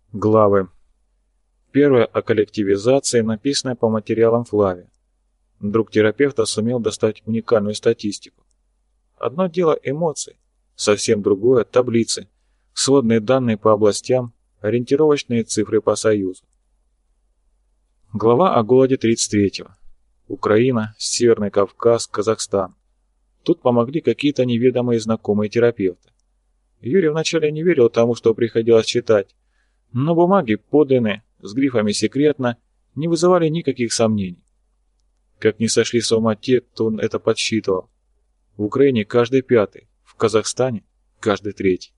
Главы. Первая о коллективизации, написанная по материалам Флавия. Друг терапевта сумел достать уникальную статистику. Одно дело эмоции, совсем другое – таблицы, сводные данные по областям, ориентировочные цифры по Союзу. Глава о голоде 33-го. Украина, Северный Кавказ, Казахстан. Тут помогли какие-то неведомые знакомые терапевты. Юрий вначале не верил тому, что приходилось читать, но бумаги подлинные, с грифами «секретно», не вызывали никаких сомнений. Как не сошли с ума те, кто он это подсчитывал. В Украине каждый пятый, в Казахстане каждый третий.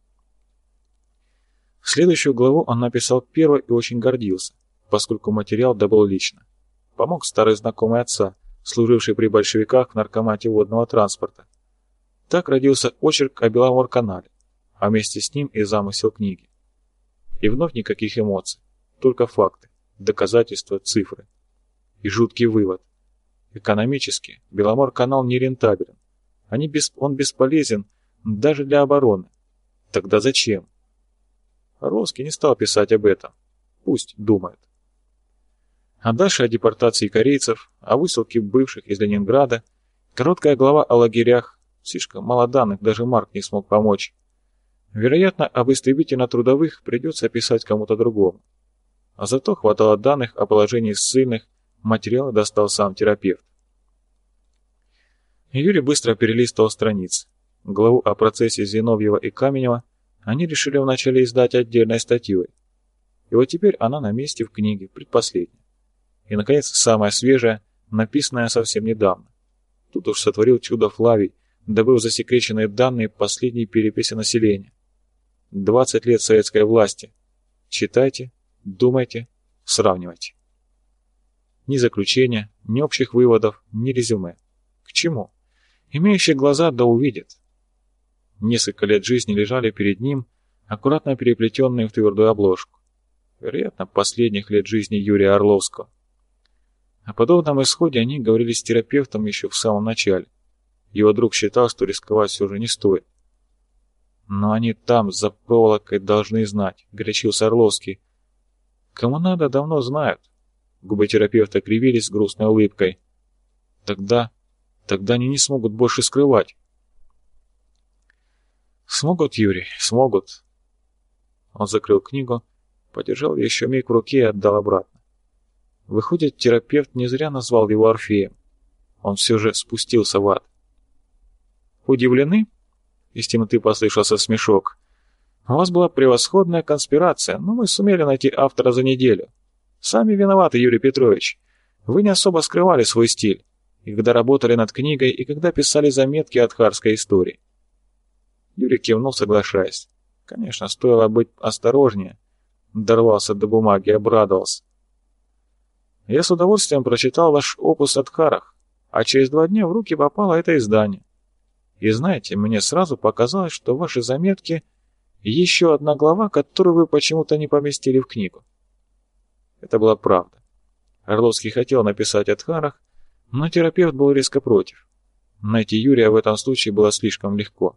Следующую главу он написал первой и очень гордился, поскольку материал добыл лично. Помог старый знакомый отца, служивший при большевиках в наркомате водного транспорта. Так родился очерк о Беломорканале, а вместе с ним и замысел книги. И вновь никаких эмоций, только факты, доказательства, цифры. И жуткий вывод. Экономически Беломорканал не рентабелен. Он бесполезен даже для обороны. Тогда зачем? Орловский не стал писать об этом. Пусть думает. А дальше о депортации корейцев, о высылке бывших из Ленинграда, короткая глава о лагерях, слишком мало данных, даже Марк не смог помочь. Вероятно, об истребительно-трудовых придется писать кому-то другому. А зато хватало данных о положении ссыльных, материалы достал сам терапевт. Юрий быстро перелистывал страницы. Главу о процессе Зиновьева и Каменева они решили вначале издать отдельной статьей. И вот теперь она на месте в книге, предпоследняя. И, наконец, самая свежая, написанная совсем недавно. Тут уж сотворил чудо Флавий, добыв засекреченные данные последней переписи населения. 20 лет советской власти. Читайте, думайте, сравнивайте. Ни заключения, ни общих выводов, ни резюме. К чему? Имеющие глаза да увидят. Несколько лет жизни лежали перед ним, аккуратно переплетенные в твердую обложку. Вероятно, последних лет жизни Юрия Орловского. О подобном исходе они говорили с терапевтом еще в самом начале. Его друг считал, что рисковать все же не стоит. «Но они там, за проволокой, должны знать», — горячился Орловский. «Кому надо, давно знают». Губы терапевта кривились с грустной улыбкой. «Тогда они не смогут больше скрывать». «Смогут, Юрий, смогут». Он закрыл книгу, подержал ее еще миг в руке и отдал обратно. Выходит, терапевт не зря назвал его Орфеем. Он все же спустился в ад. «Удивлены?» — из темноты послышался смешок. «У вас была превосходная конспирация, но мы сумели найти автора за неделю. Сами виноваты, Юрий Петрович. Вы не особо скрывали свой стиль, и когда работали над книгой, и когда писали заметки о тхарской истории». Юрий кивнул, соглашаясь. Конечно, стоило быть осторожнее. Дорвался до бумаги, обрадовался. «Я с удовольствием прочитал ваш опус о тхарах, а через 2 дня в руки попало это издание. И знаете, мне сразу показалось, что ваши заметки — еще одна глава, которую вы почему-то не поместили в книгу». Это была правда. Орловский хотел написать о тхарах, но терапевт был резко против. Найти Юрия в этом случае было слишком легко.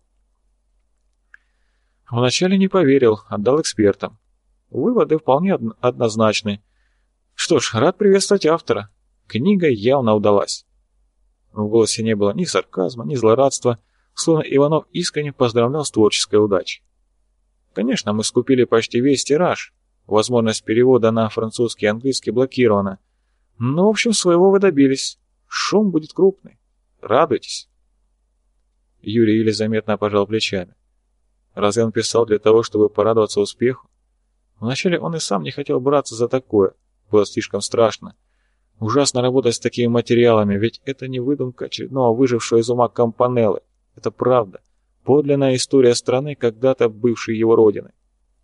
Вначале не поверил, отдал экспертам. Выводы вполне однозначны. Что ж, рад приветствовать автора. Книга явно удалась. В голосе не было ни сарказма, ни злорадства, словно Иванов искренне поздравлял с творческой удачей. Конечно, мы скупили почти весь тираж, возможность перевода на французский и английский блокирована, но в общем своего вы добились. Шум будет крупный. Радуйтесь. Юрий еле заметно пожал плечами. Разве он писал для того, чтобы порадоваться успеху? Вначале он и сам не хотел браться за такое, было слишком страшно. Ужасно работать с такими материалами, ведь это не выдумка очередного выжившего из ума Кампанеллы. Это правда, подлинная история страны, когда-то бывшей его родиной.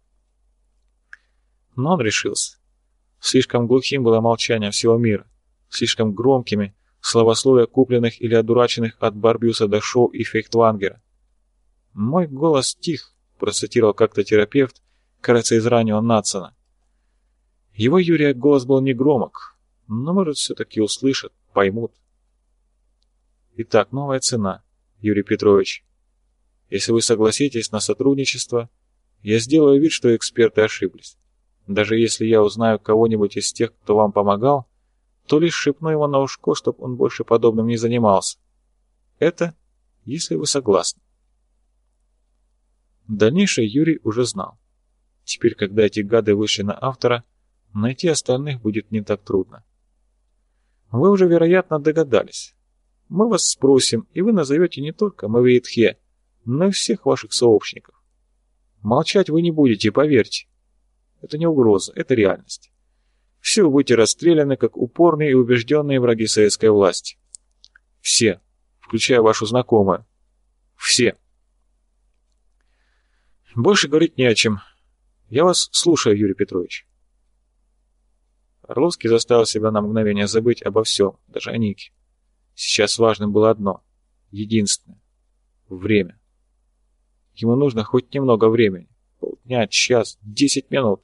Но он решился. Слишком глухим было молчание всего мира, слишком громкими словословия купленных или одураченных от Барбюса до Шоу и Фейхтвангера. «Мой голос тих», — процитировал как-то терапевт, кажется, из раннего Натсона. Его Юрия голос был не громок, но, может, все-таки услышат, поймут. Итак, новая цена, Юрий Петрович. Если вы согласитесь на сотрудничество, я сделаю вид, что эксперты ошиблись. Даже если я узнаю кого-нибудь из тех, кто вам помогал, то лишь шепну его на ушко, чтобы он больше подобным не занимался. Это, если вы согласны. Дальнейшее Юрий уже знал. Теперь, когда эти гады вышли на автора, найти остальных будет не так трудно. Вы уже, вероятно, догадались. Мы вас спросим, и вы назовете не только Мавиитхе, но и всех ваших сообщников. Молчать вы не будете, поверьте. Это не угроза, это реальность. Все вы будете расстреляны, как упорные и убежденные враги советской власти. Все, включая вашу знакомую. Все. Больше говорить не о чем. Я вас слушаю, Юрий Петрович. Орловский заставил себя на мгновение забыть обо всем, даже о Нике. Сейчас важным было одно, единственное — время. Ему нужно хоть немного времени. Полдня, час, 10 минут.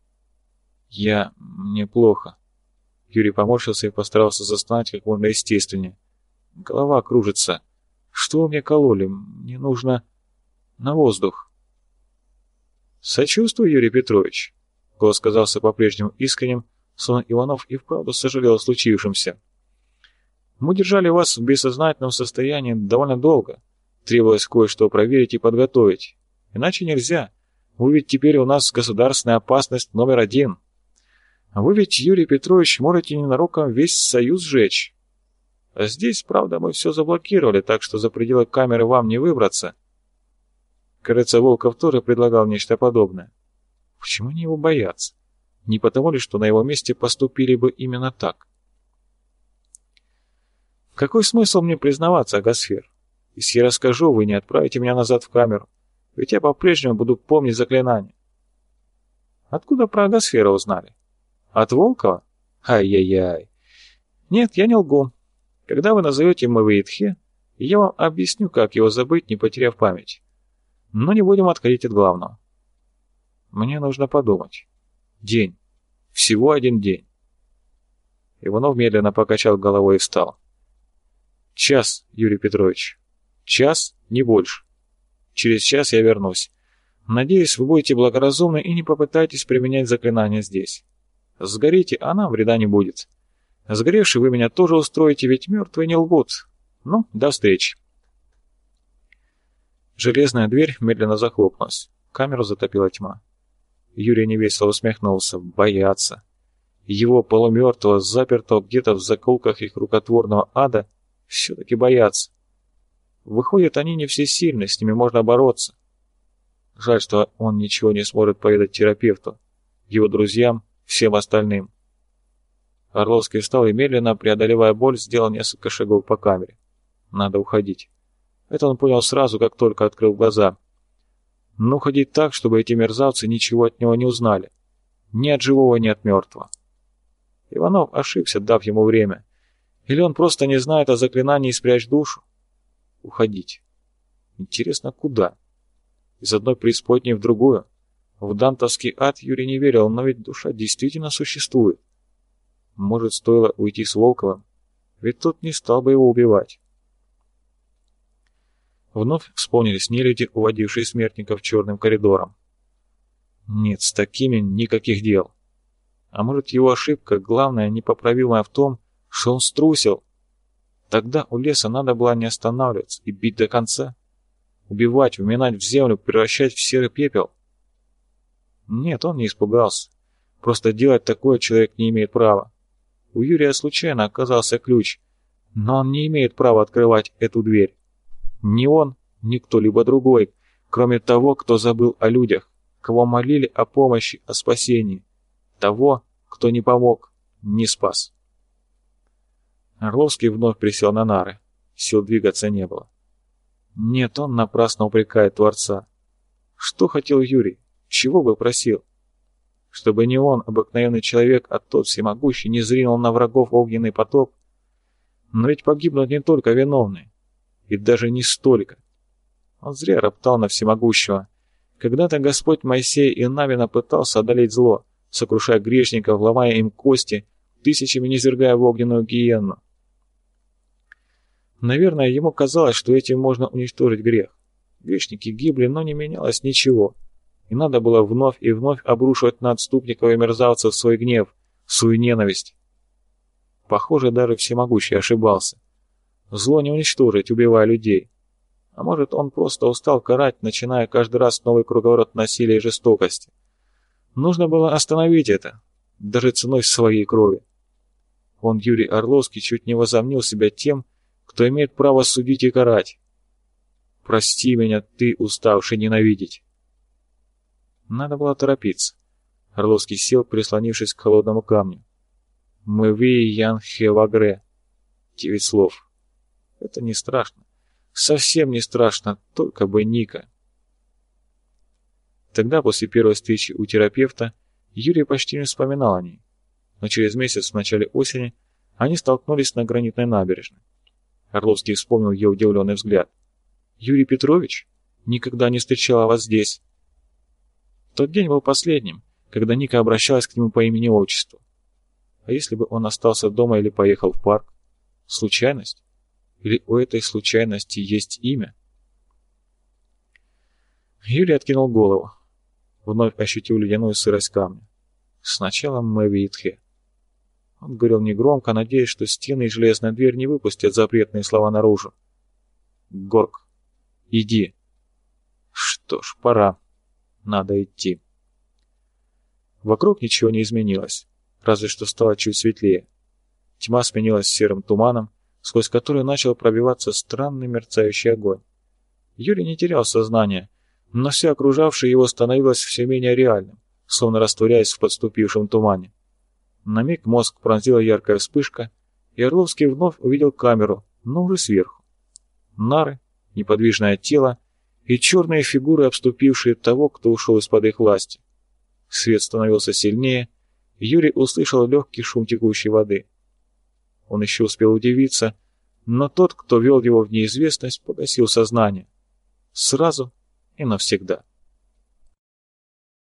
Мне плохо. Юрий поморщился и постарался застонать как можно естественнее. Голова кружится. Что вы мне кололи? Мне нужно на воздух. Сочувствую, Юрий Петрович. Голос казался по-прежнему искренним, словно Иванов и вправду сожалел о случившемся. Мы держали вас в бессознательном состоянии довольно долго. Требовалось кое-что проверить и подготовить. Иначе нельзя. Вы ведь теперь у нас государственная опасность номер 1. Вы ведь, Юрий Петрович, можете ненароком весь союз сжечь. А здесь, правда, мы все заблокировали, так что за пределы камеры вам не выбраться. Кажется, Волков тоже предлагал нечто подобное. Почему они его боятся? Не потому ли, что на его месте поступили бы именно так? Какой смысл мне признаваться, Агасфер? Если я расскажу, вы не отправите меня назад в камеру, ведь я по-прежнему буду помнить заклинание. Откуда про Агасфера узнали? От Волкова? Ай-яй-яй. Нет, я не лгу. Когда вы назовете Мавиитхе, я вам объясню, как его забыть, не потеряв память. Но не будем отходить от главного. Мне нужно подумать. День. Всего 1 день. Иванов медленно покачал головой и встал. Час, Юрий Петрович. Час, не больше. Через час я вернусь. Надеюсь, вы будете благоразумны и не попытаетесь применять заклинание здесь. Сгорите, а нам вреда не будет. Сгоревший вы меня тоже устроите, ведь мертвые не лгут. Ну, до встречи. Железная дверь медленно захлопнулась. Камеру затопила тьма. Юрий невесело усмехнулся. Боятся. Его полумертвого, запертого где-то в закоулках их рукотворного ада, все-таки боятся. Выходит, они не всесильны, с ними можно бороться. Жаль, что он ничего не сможет поведать терапевту, его друзьям, всем остальным. Орловский встал и медленно, преодолевая боль, сделал несколько шагов по камере. Надо уходить. Это он понял сразу, как только открыл глаза. Но уходить так, чтобы эти мерзавцы ничего от него не узнали. Ни от живого, ни от мертвого. Иванов ошибся, дав ему время. Или он просто не знает о заклинании «Спрячь душу»? Уходить. Интересно, куда? Из одной преисподней в другую? В дантовский ад Юрий не верил, но ведь душа действительно существует. Может, стоило уйти с Волковым? Ведь тот не стал бы его убивать. Вновь вспомнились нелюди, уводившие смертников черным коридором. Нет, с такими никаких дел. А может, его ошибка, главная, непоправимая в том, что он струсил? Тогда у леса надо было не останавливаться и бить до конца. Убивать, вминать в землю, превращать в серый пепел. Нет, он не испугался. Просто делать такое человек не имеет права. У Юрия случайно оказался ключ, но он не имеет права открывать эту дверь. Ни он, ни кто-либо другой, кроме того, кто забыл о людях, кого молили о помощи, о спасении. Того, кто не помог, не спас. Орловский вновь присел на нары. Сил двигаться не было. Нет, он напрасно упрекает Творца. Что хотел Юрий? Чего бы просил? Чтобы не он, обыкновенный человек, а тот всемогущий, не зринул на врагов огненный потоп? Но ведь погибнут не только виновные. И даже не столько. Он зря роптал на всемогущего. Когда-то Господь Моисея и Навина пытался одолеть зло, сокрушая грешников, ломая им кости, тысячами низвергая в огненную гиенну. Наверное, ему казалось, что этим можно уничтожить грех. Грешники гибли, но не менялось ничего. И надо было вновь и вновь обрушивать на отступников и мерзавцев свой гнев, свою ненависть. Похоже, даже всемогущий ошибался. Зло не уничтожить, убивая людей. А может, он просто устал карать, начиная каждый раз новый круговорот насилия и жестокости. Нужно было остановить это, даже ценой своей крови. Он, Юрий Орловский, чуть не возомнил себя тем, кто имеет право судить и карать. Прости меня, ты, уставший ненавидеть. Надо было торопиться. Орловский сел, прислонившись к холодному камню. «Мэви Ян Хевагре». 9 слов. Это не страшно. Совсем не страшно, только бы Ника. Тогда, после первой встречи у терапевта, Юрий почти не вспоминал о ней. Но через месяц, в начале осени, они столкнулись на гранитной набережной. Орловский вспомнил ее удивленный взгляд. «Юрий Петрович? Никогда не встречала вас здесь». Тот день был последним, когда Ника обращалась к нему по имени-отчеству. А если бы он остался дома или поехал в парк? Случайность? Или у этой случайности есть имя? Юрий откинул голову. Вновь ощутил ледяную сырость камня. Сначала Мэвитхе. Он говорил негромко, надеясь, что стены и железная дверь не выпустят запретные слова наружу. Горк, иди. Что ж, пора. Надо идти. Вокруг ничего не изменилось, разве что стало чуть светлее. Тьма сменилась серым туманом, сквозь который начал пробиваться странный мерцающий огонь. Юрий не терял сознания, но все окружавшее его становилось все менее реальным, словно растворяясь в подступившем тумане. На миг мозг пронзила яркая вспышка, и Орловский вновь увидел камеру, но уже сверху. Нары, неподвижное тело и черные фигуры, обступившие того, кто ушел из-под их власти. Свет становился сильнее, и Юрий услышал легкий шум текущей воды. Он еще успел удивиться, но тот, кто вел его в неизвестность, погасил сознание. Сразу и навсегда.